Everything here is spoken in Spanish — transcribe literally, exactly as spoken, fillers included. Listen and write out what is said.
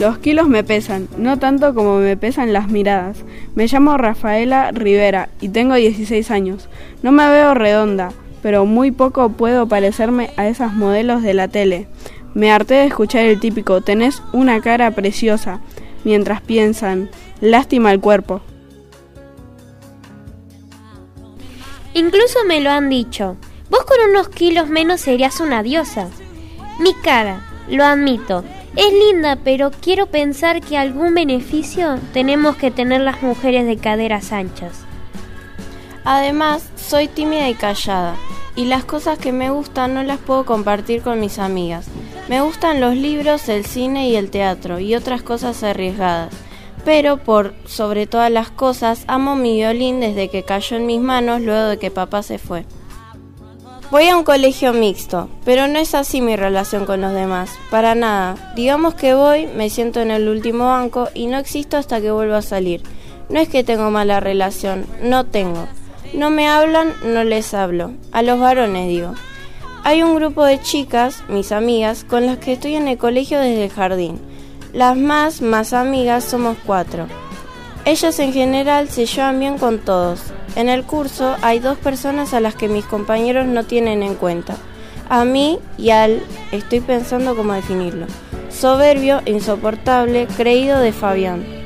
Los kilos me pesan, no tanto como me pesan las miradas. Me llamo Rafaela Rivera y tengo dieciséis años. No me veo redonda, pero muy poco puedo parecerme a esas modelos de la tele. Me harté de escuchar el típico, tenés una cara preciosa, mientras piensan, lástima el cuerpo. Incluso me lo han dicho, vos con unos kilos menos serías una diosa. Mi cara, lo admito, es linda, pero quiero pensar que algún beneficio tenemos que tener las mujeres de caderas anchas. Además, soy tímida y callada, y las cosas que me gustan no las puedo compartir con mis amigas. Me gustan los libros, el cine y el teatro, y otras cosas arriesgadas. Pero, por sobre todas las cosas, amo mi violín desde que cayó en mis manos luego de que papá se fue. Voy a un colegio mixto, pero no es así mi relación con los demás, para nada. Digamos que voy, me siento en el último banco y no existo hasta que vuelvo a salir. No es que tengo mala relación, no tengo. No me hablan, no les hablo. A los varones digo. Hay un grupo de chicas, mis amigas, con las que estoy en el colegio desde el jardín. Las más, más amigas somos cuatro. Ellas en general se llevan bien con todos. En el curso hay dos personas a las que mis compañeros no tienen en cuenta. A mí y al, estoy pensando cómo definirlo. Soberbio, insoportable, creído de Fabián.